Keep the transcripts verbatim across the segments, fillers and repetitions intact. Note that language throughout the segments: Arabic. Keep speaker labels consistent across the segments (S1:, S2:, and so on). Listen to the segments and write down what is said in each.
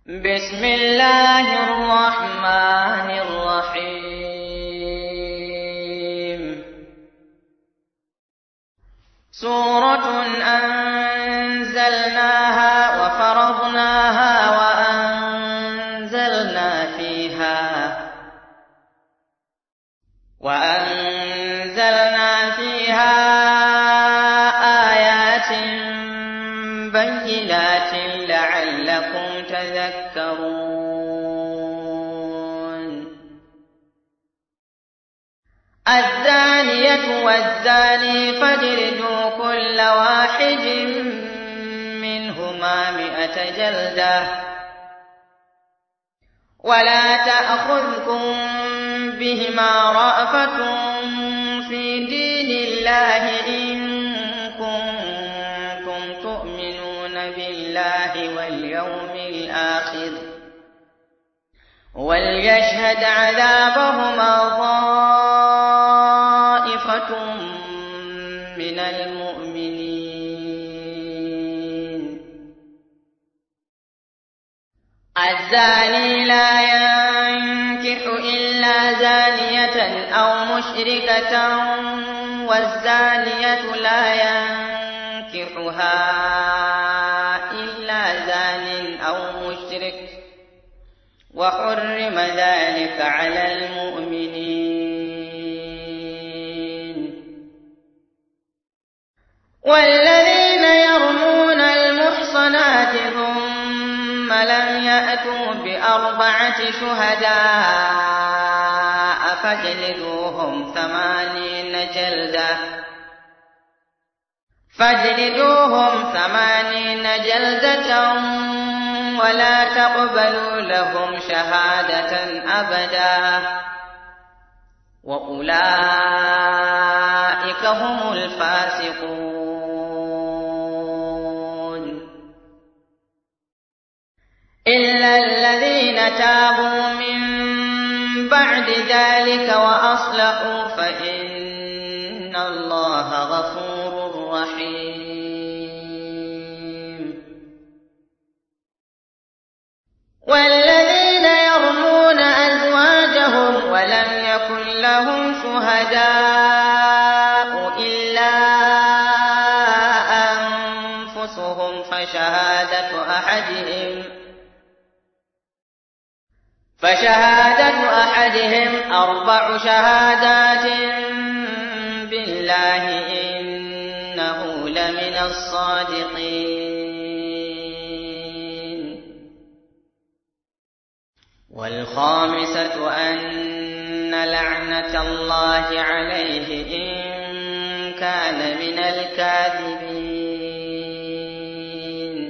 S1: بسم الله الرحمن الرحيم سورة أنزلناها وفرضناها وأنزلنا فيها وأنزلنا فيها آيات بينات لعلكم تذكرون. الزانية والزاني فاجلدوا كل واحد منهما مئة جلدة ولا تأخذكم بهما رأفة في دين الله إن كنتم تؤمنون بالله واليوم الآخر وليشهد عذابهما طائفة من المؤمنين. الزاني لا ينكح إلا زانية أو مشركة والزانية لا ينكحها إلا زان أو مشرك وحرم ذلك على المؤمنين. والذين يرمون المحصنات ثم لم يأتوا بأربعة شهداء فاجلدوهم ثمانين جلدة فاجلدوهم ثمانين جلدة ولا تقبلوا لهم شهادة أبدا وأولئك هم الفاسقون. إلا الذين تابوا من بعد ذلك وأصلحوا فإن الله غفور رحيم. والذين يرمون أزواجهم ولم يكن لهم شهداء إلا أنفسهم فشهادة أحدهم فشهادة أحدهم أربع شهادات بالله إنه لمن الصادقين. والخامسة أن لعنة الله عليه إن كان من الكاذبين.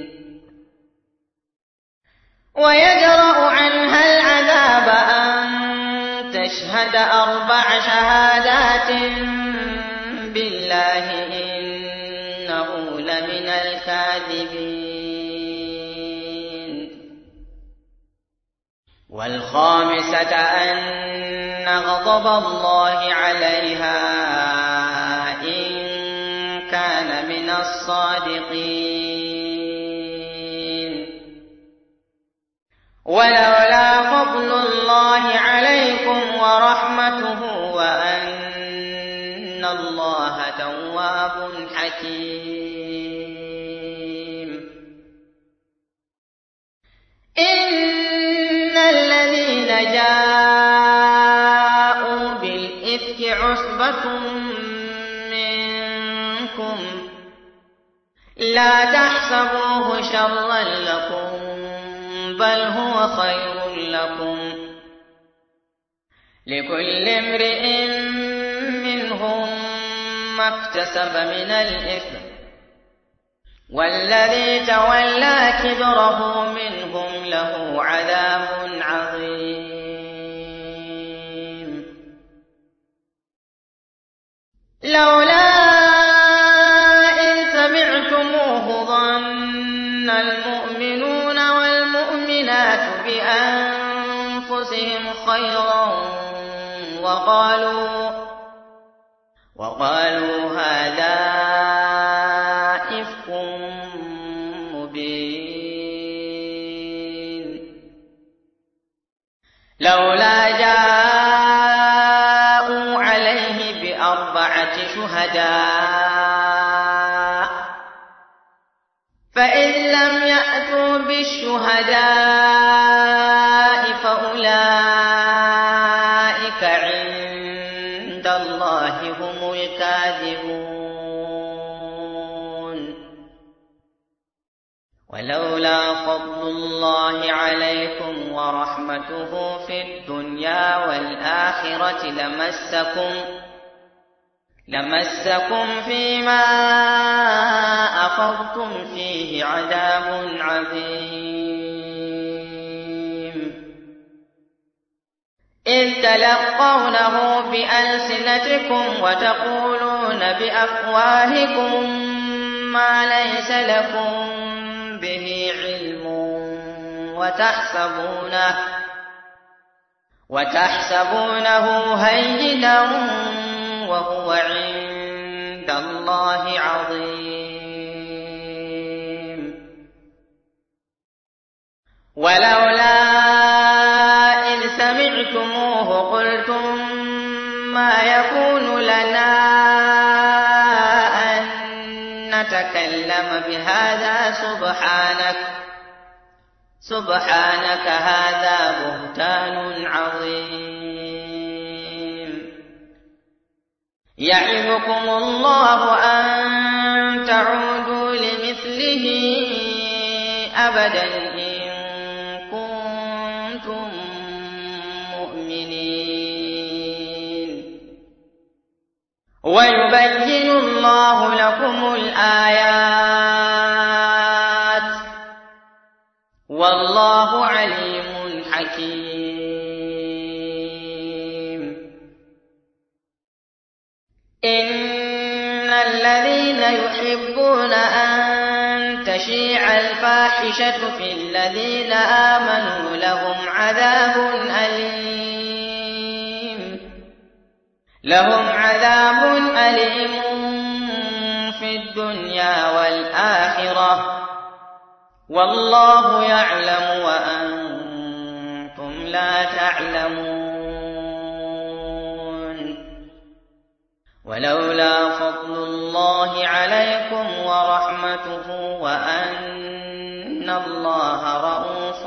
S1: ويدرأ عنها العذاب أن تشهد أربع شهادات بالله إنه لمن الكاذبين. والخامسة أن غضب الله عليها إن كان من الصادقين. ولولا فضل الله عليكم ورحمته وأن الله تواب حكيم. إن الذين جاءوا بالإفك عصبة منكم لا تحسبوه شرا لكم بل هو خير لكم لكل امرئ منهم ما اكتسب من الإثم والذي تولى كبره منهم له عذاب عظيم. لولا إن سمعتموه ظن المؤمنون والمؤمنات بأنفسهم خيرا وقالوا وقالوا هذا إفك مبين. لولا جاءوا عليه بأربعة شهداء فإن لم يأتوا بالشهداء فأولئك عند الله هم الكاذبون. ولولا فضل الله عليكم ورحمته في الدنيا والآخرة لمسكم لمسكم فيما أفضتم فيه عذاب عظيم. إذ تلقونه بألسنتكم وتقولون بأفواهكم ما ليس لكم به علم وتحسبونه وتحسبونه هينا وهو عند الله عظيم. ولولا إذ سمعتموه قلتم ما يكون لنا أن نتكلم بهذا سبحانك سبحانك هذا بهتان عظيم. يعظكم الله أن تعودوا لمثله أبدا إن كنتم مؤمنين. ويبين الله لكم الآيات والله عليم حكيم. إن الذين يحبون أن تشيع الفاحشة في الذين آمنوا لهم عذاب أليم لهم عذاب أليم في الدنيا والآخرة والله يعلم وأنتم لا تعلمون. ولولا فضل الله عليكم ورحمته وأن الله رءوف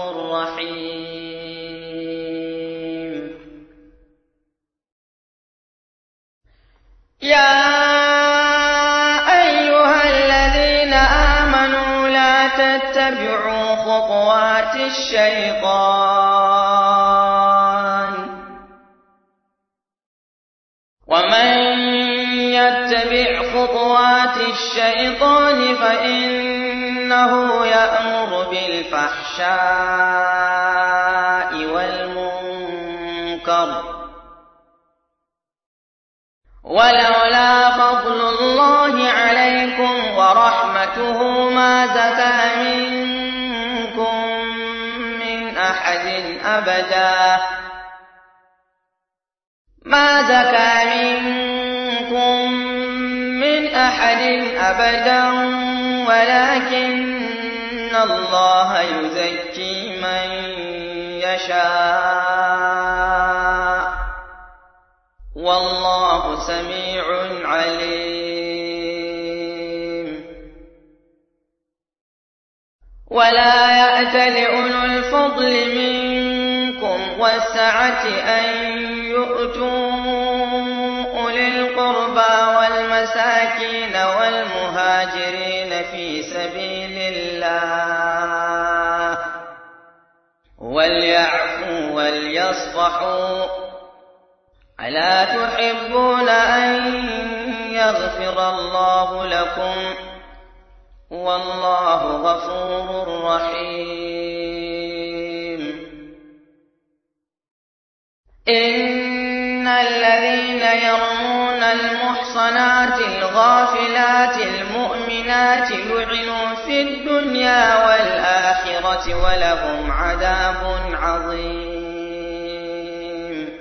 S1: رحيم. يا أيها الذين آمنوا لا تتبعوا خطوات الشيطان ومن يتبع خطوات الشيطان فإنه يأمر بالفحشاء والمنكر ولولا فضل الله عليكم ورحمته ما زكى منكم من أحد أبدا ما زكى منكم من أحد أبدا ولكن الله يزكي من يشاء والله سميع عليم. ولا يأتل أولو الفضل منكم والسعة أن يؤتوا أولي القربى والمساكين والمهاجرين في سبيل الله وليعفوا وليصفحوا ألا تحبون أن يغفر الله لكم والله غفور رحيم. إن الذين يرمون المحصنات الغافلات المؤمنات لعنوا في الدنيا والآخرة ولهم عذاب عظيم.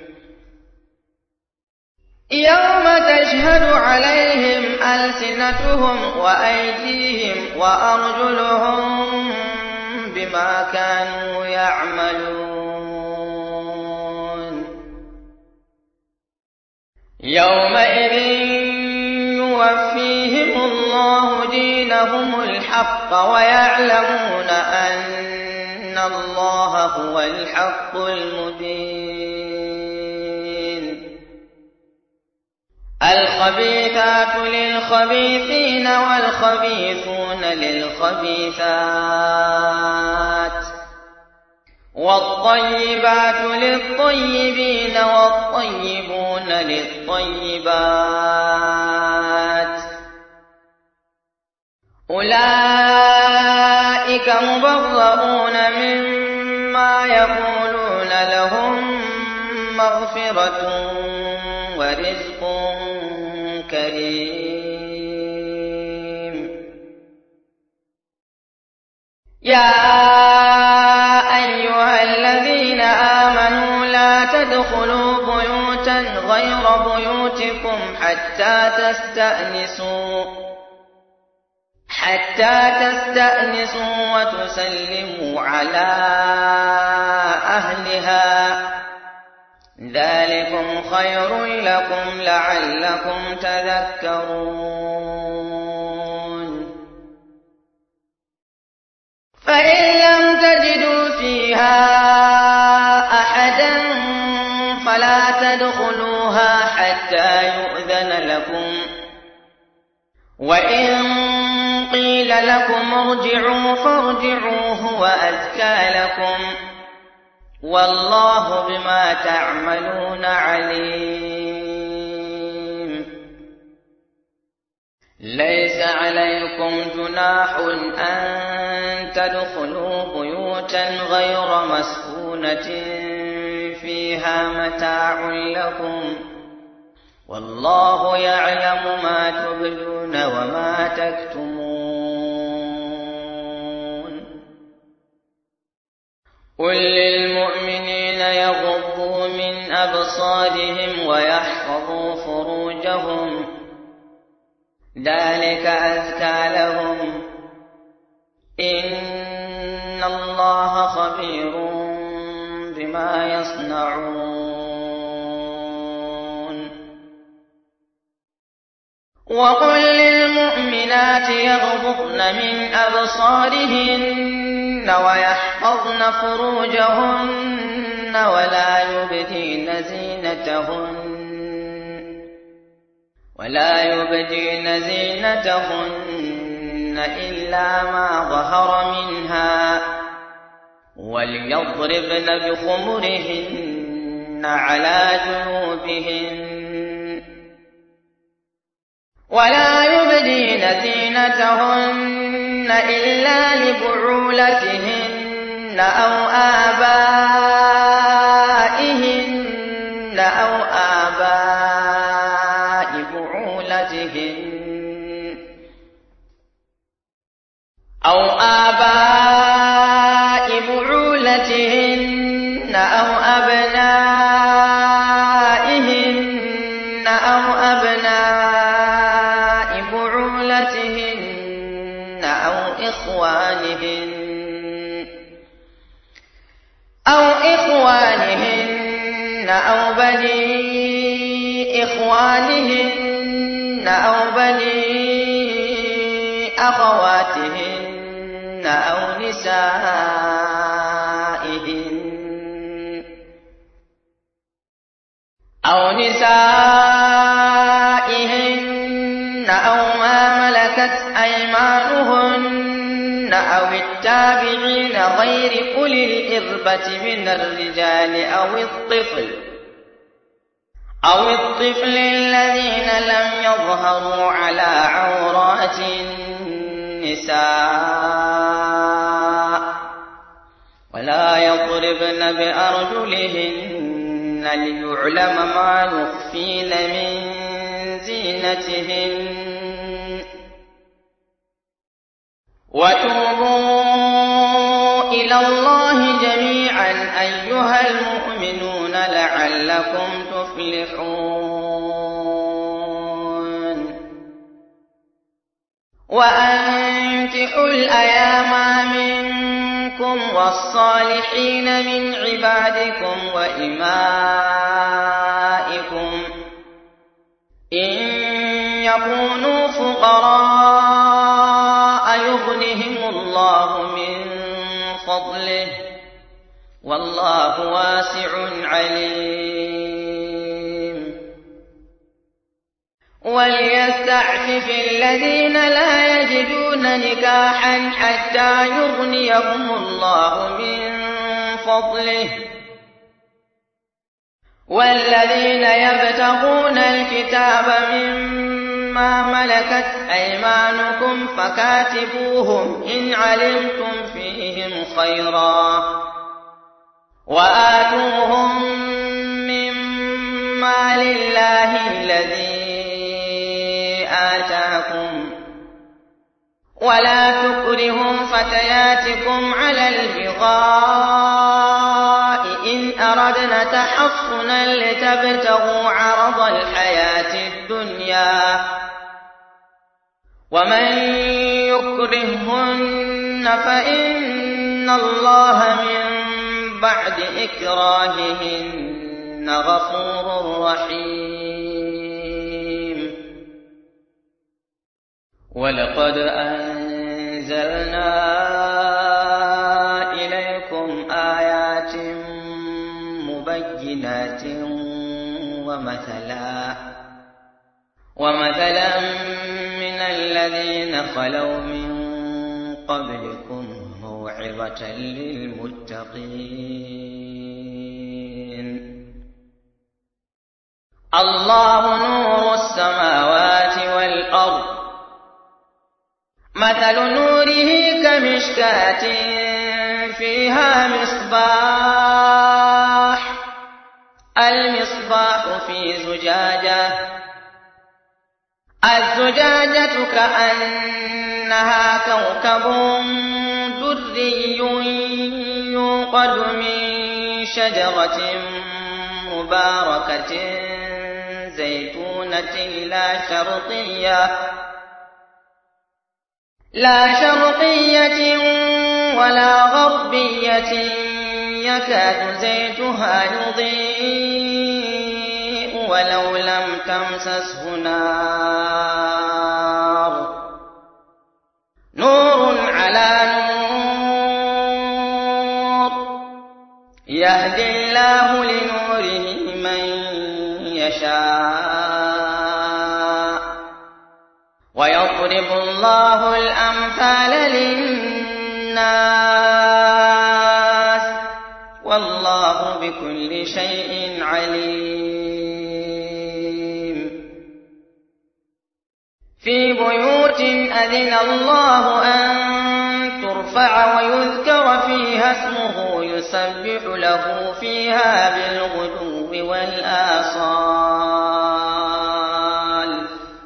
S1: يوم تشهد عليهم ألسنتهم وأيديهم وأرجلهم بما كانوا يعملون يومئذ يوفيهم الله دينهم الحق ويعلمون أن الله هو الحق المبين. الخبيثات للخبيثين والخبيثون للخبيثات والطيبات للطيبين والطيبون للطيبات أولئك مبرؤون مما يقولون لهم مغفرة ورزق كريم. يا أيها الذين آمنوا لا تدخلوا بيوتا غير بيوتكم حتى تستأنسوا حتى تستأنسوا وتسلموا على أهلها ذلكم خير لكم لعلكم تذكرون. فإن لم تجدوا فيها أحدا فلا تدخلوها حتى يؤذن لكم، وإن قيل لكم ارجعوا فارجعوا هو أزكى لكم، والله بما تعملون عليم. ليس عليكم جناح أن تدخلوا بيوتا غير مسكونة فيها متاع لكم، والله يعلم ما تبدون وما تكتمون. قل للمؤمنين يغضوا من أبصارهم ويحفظوا فروجهم ذلك أزكى لهم، إن الله خبير بما يصنعون. وقل للمؤمنات يغضضن من أبصارهن ويحفظن فروجهن ولا يبدين زينتهن ولا يبدين زينتهن إلا ما ظهر منها، وليضربن بخمرهن على جنوبهن، ولا يبدين زينتهن إلا لبعولتهن أو آبائهن أو آباء بعولتهن أو آباء بعولتهن أو أبنائهن أو أبناء بعولتهن أو إخوانهن أو إخوانهن أو بني إخوانهن أو بني أخواتهن أو نسائهن أو نسائهن أو ما ملكت أيمانهن أو التابعين غير أولي الإربة من الرجال أو الطفل أو الطفل الذين لم يظهروا على عورات النساء، ولا يضربن بأرجلهن ليعلم ما يخفين من زينتهن. وتوبوا إلى الله جميعا أيها المؤمنون لعلكم تفلحون. وأنكحوا الأيام منكم والصالحين من عبادكم وإمائكم إن يكونوا فقراء يغنهم الله من فضله والله واسع عليم وليستعفف الذين لا يجدون نكاحا حتى يغنيهم الله من فضله والذين يبتغون الكتاب مما ملكت أيمانكم فكاتبوهم إن علمتم فيهم خيرا وآتوهم مما لله الذي آتاكم ولا تكرهوا فتياتكم على البغاء إن أردنا تحصنا لتبتغوا عرض الحياة الدنيا ومن يكرهن فإن الله من بعد إكراههن غفور رحيم ولقد أنزلنا إليكم آيات مبينات ومثلا ومثلا من الذين خلوا من قبلكم موعظة للمتقين الله نور السماوات والأرض مثل نوره كمشكاة فيها مصباح المصباح في زجاجة الزجاجة كأنها كوكب دري يوقد من شجرة مباركة زيتونة لا شرقية لا شرقية ولا غربية يكاد زيتها يضيء ولو لم تمسسه نار نور على نور يهدي الله لنوره من يشاء ويضرب الله الأمثال للناس والله بكل شيء عليم في بيوت أذن الله أن ترفع ويذكر فيها اسمه يسبح له فيها بالغدو والآصال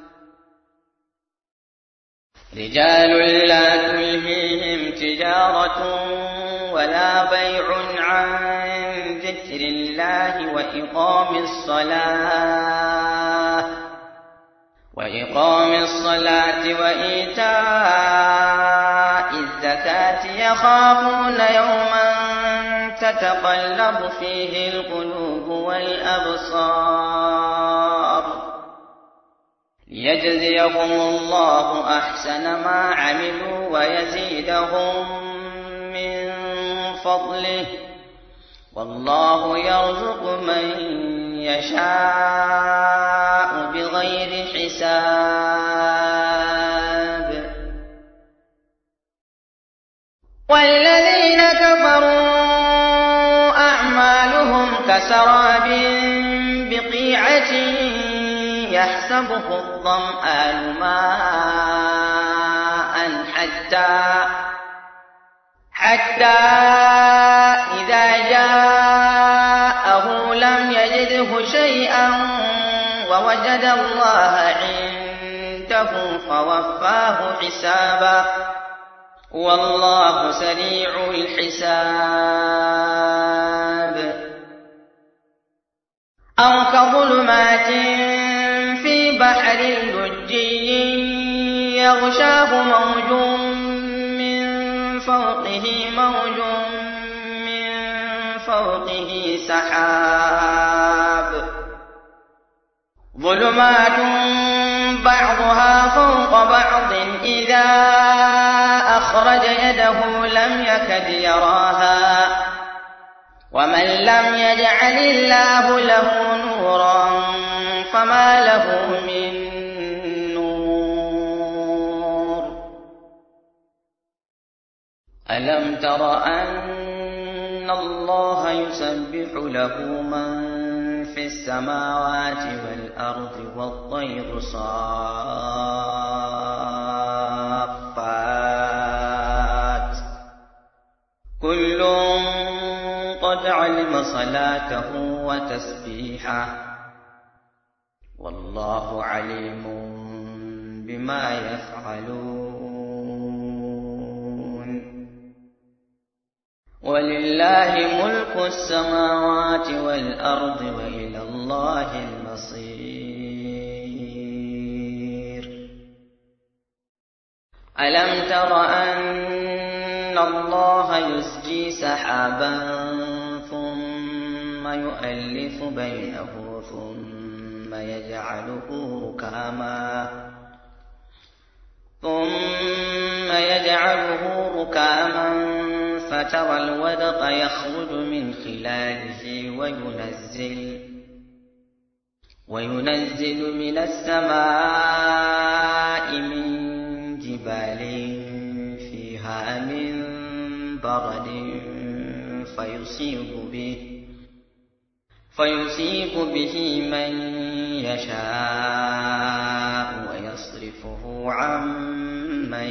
S1: رجال لا تلهيهم تجارة ولا بيع عن ذكر الله وإقام الصلاة وإقام الصلاة وإيتاء الزكاة يخافون يوما تتقلب فيه القلوب والأبصار ليجزيهم الله أحسن ما عملوا ويزيدهم من فضله والله يرزق من يشاء بغير حساب والذين كفروا أعمالهم كسراب بقيعة يحسبه الظمآن ماء حتى حتى إذا جاءه لم يجده شيئا ووجد الله عنده فوفاه حسابا والله سريع الحساب أو كظلمات في بحر لجي يغشاه موج من فوقه موج من فوقه سحاب ظلمات بعضها فوق بعض إذا أخرج يده لم يكد يراها ومن لم يجعل الله له نورا فما له من نور. ألم تر أن الله يسبح له من في السماوات والأرض والطير صافات كل قد علم صلاته وتسبيحه والله عليم بما يفعلون. ولله ملك السماوات والأرض وإلى الله المصير. ألم تر أن الله يسجي سحابا ثم يؤلف بينه ثم يجعله ركاما ثم يجعله ركاما فترى الودق يخرج من خلاله وينزل وينزل من السماء من جبال فيها من برد فيصيب به فيصيب به من يشاء ويصرفه عن من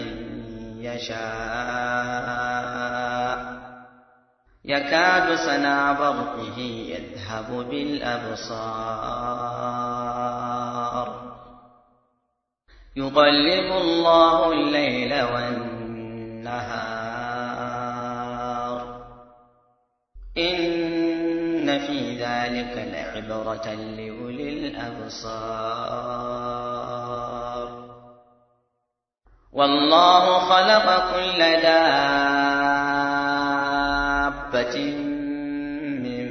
S1: يشاء يكاد سنا برقه يذهب بالأبصار يقلب الله الليل والنهار إن في ذلك لعبرة لأولي الأبصار. والله خلق كل دابة من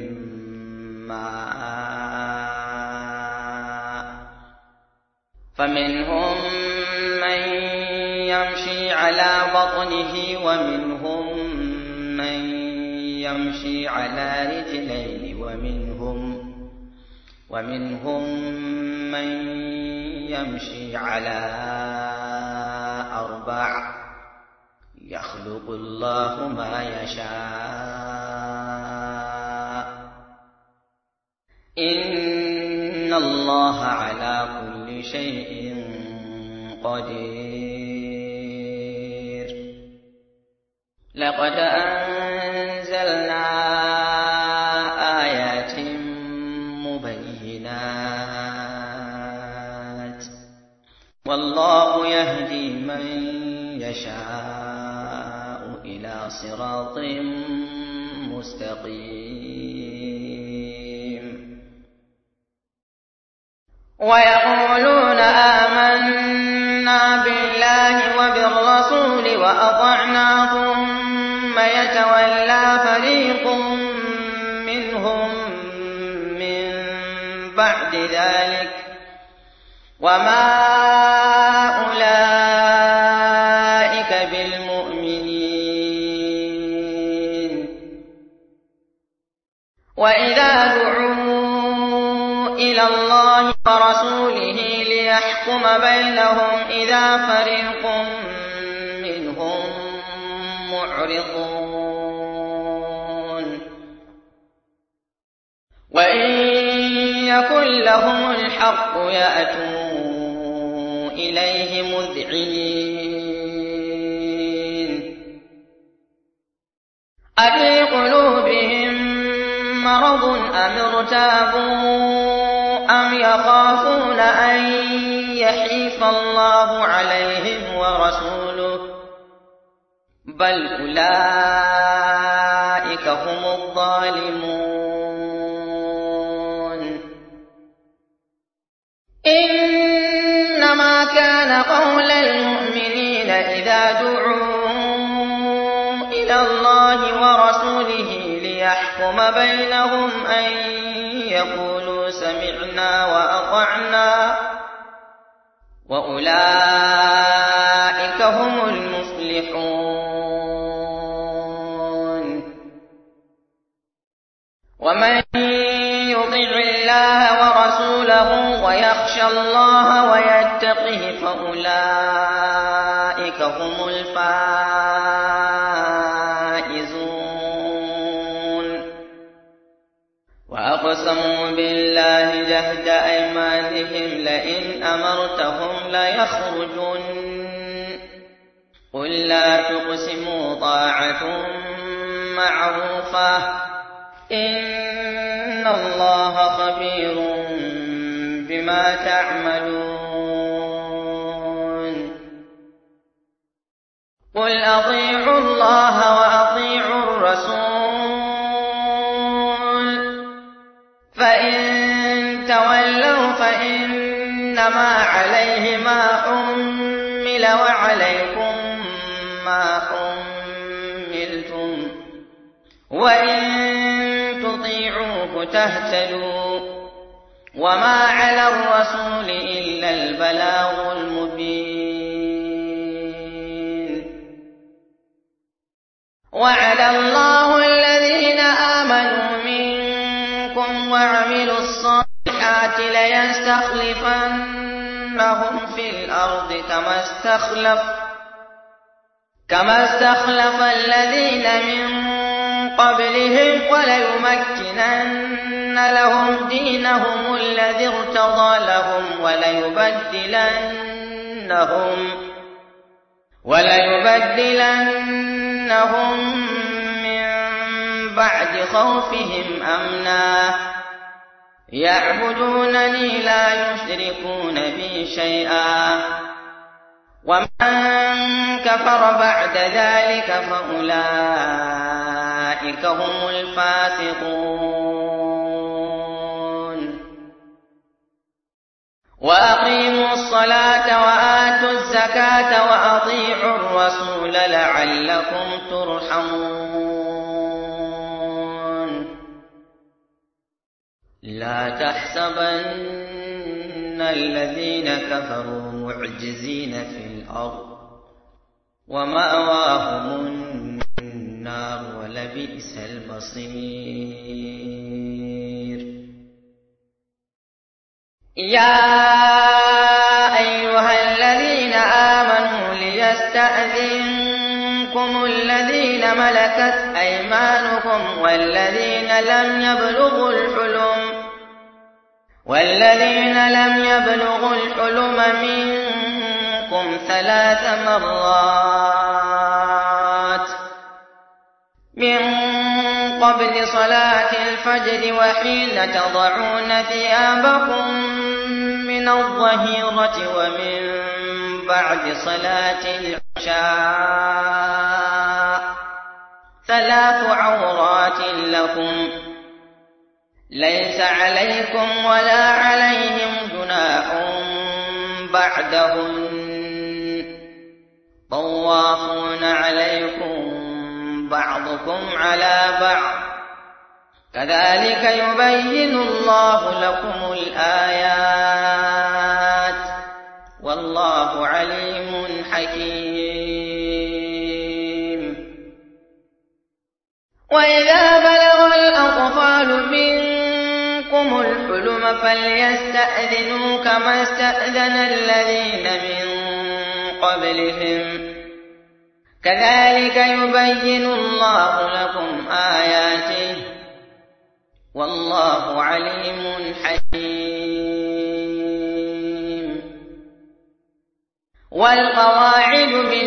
S1: ماء فمنهم من يمشي على بطنه ومنهم من يمشي على رجلين ومنهم ومنهم من يمشي على أربع يخلق الله ما يشاء إن الله على كل شيء قدير. لقد أنزلنا آيات مبينات والله يهدي من يشاء إلى صراط مستقيم. ويقولون آمنا بالله وبالرسول وأطعنا ثم يتولى فريق منهم من بعد ذلك وما أولئك بالمؤمنين. وإذا دعوا إلى الله ورسوله ليحكم بينهم إذا فريق منهم معرضون. وإن يكن لهم الحق يأتوا إليه مذعنين. أفي قلوبهم مرض أم ارتابوا أم يخافون أن يحيف الله عليهم ورسوله بل أولئك هم الظالمون. إنما كان قول المؤمنين إذا دعوا إلى الله ورسوله ليحكم بينهم أن يقولوا سمعنا وأطعنا وأولئك هم المفلحون. ومن يطع الله ورسوله ويخشى الله ويتقه فأولئك هم الفائزون. وأقسموا بالله جهد أيمانهم لئن أمرتهم ليخرجن قل لا تقسموا طاعة معروفة إن الله خبير بما تعملون. قل أطيعوا الله وأطيعوا الرسول فإن تولوا فإنما عليه ما حمل وعليكم ما حملتم وإن تطيعوه تهتدوا وما على الرسول إلا البلاغ المبين. وعد الله الذين آمنوا منكم وعملوا الصالحات ليستخلفنهم في الأرض كما استخلف كما استخلف الذين من قبلهم وليمكنن لهم دينهم الذي ارتضى لهم وليبدلنهم وليبدلنهم من بعد خوفهم أمنا يعبدونني لا يشركون بي شيئا ومن كفر بعد ذلك فأولئك هم الفاسقون. وأقيموا الصلاة وآتوا الزكاة وأطيعوا الرسول لعلكم ترحمون. لا تحسبن الذين كفروا معجزين في الأرض ومأواهم النار ولبئس المصير. يا أيها الذين آمنوا ليستأذنكم الذين ملكت أيمانكم والذين لم يبلغوا الحلم والذين لم يبلغوا الحلم منكم ثلاث مرات من قبل صلاة الفجر وحين تضعون ثيابكم من الظهيرة ومن بعد صلاة العشاء ثلاث عورات لكم ليس عليكم ولا عليهم جناح بعدهن طوافون عليكم بعضكم على بعض كذلك يبين الله لكم الآيات والله عليم حكيم. وإذا بلغ الأطفال منكم الحلم فليستأذنوا كما استأذن الذين من قبلهم كذلك يبين الله لكم آياته والله عليم حكيم. والقواعد من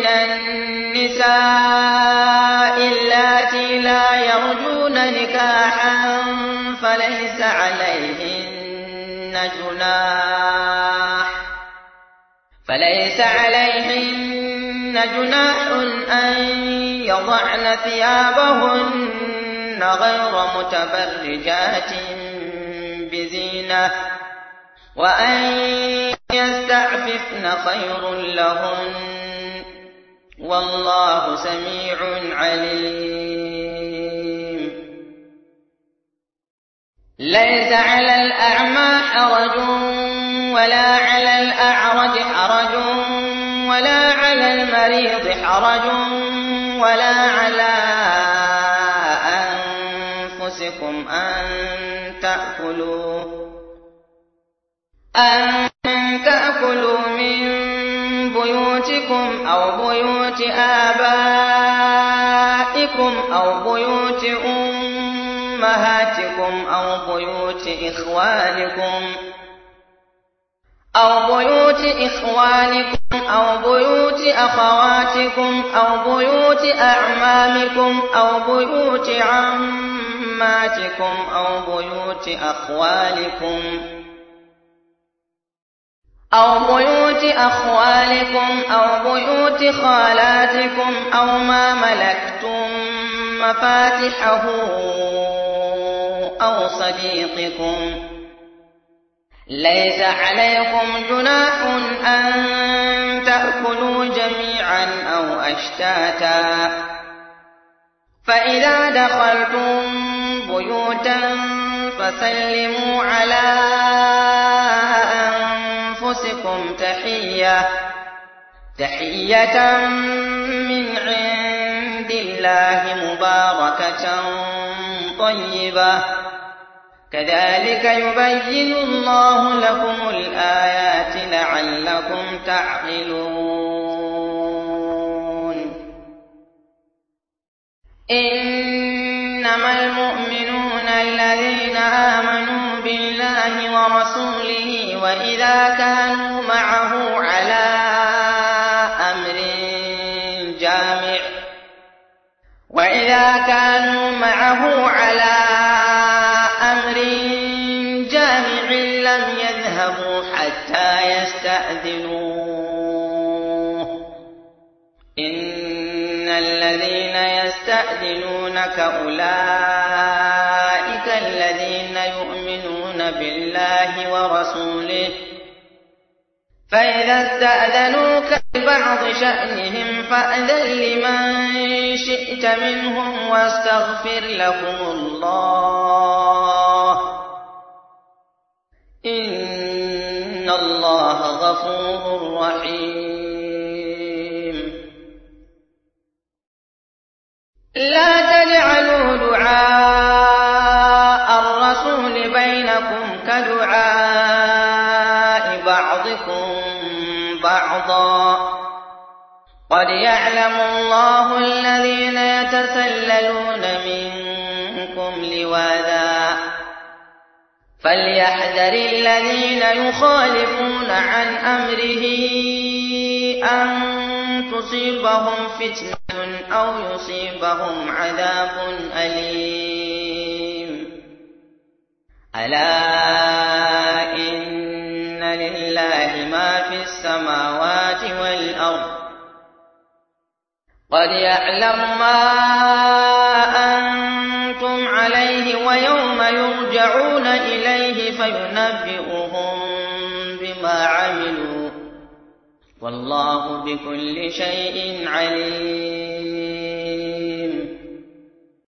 S1: النساء اللاتي لا يرجون نكاحا فليس عليهن جناح فليس عليهن جناح أن يضعن ثيابهن غير متبرجات بزينة وأن يستعففن خير لهن والله سميع عليم. ليس على الأعمى حرج ولا على الأعرج حرج ولا على المريض حرج ولا على أنفسكم أن تأكلوا أن تأكلوا من بيوتكم أو بيوت آبائكم أو بيوت أمهاتكم أو بيوت إخوانكم أو بيوت إخوانكم أو بيوت أخواتكم أو بيوت أعمامكم أو بيوت عماتكم أو بيوت أخوالكم أو بيوت أخوالكم أو بيوت خالاتكم أو ما ملكتم مفاتحه أو صديقكم. ليس عليكم جناح أن تأكلوا جميعا أو أشتاتا، فإذا دخلتم بيوتا فسلموا على أنفسكم تحية تحية من عند الله مباركة طيبة، كذلك يبين الله لكم الآيات لعلكم تعقلون. إنما المؤمنون الذين آمنوا بالله ورسوله وإذا كانوا معه على أمر جامع وإذا كانوا معه على أمر جامع لم يذهبوا حتى يستأذنوه. إن الذين يستأذنونك أولئك الذين يؤمنون بالله ورسوله، فإذا استأذنوك لبعض شأنهم فأذن لمن شئت منهم واستغفر لهم الله، إن الله غفور رحيم. لا تجعلوا دعاء الرسول بينكم كدعاء بعضكم بعضا، قد يعلم الله الذين يتسللون منكم لواذا، فليحذر الذين يخالفون عن أمره أن تصيبهم فتنة أو يصيبهم عذاب أليم. ألا إن لله ما في السماوات والأرض، قد يعلم ما أنتم عليه ويوم يرجعون إليه فينبئهم بما عملوا، والله بكل شيء عليم.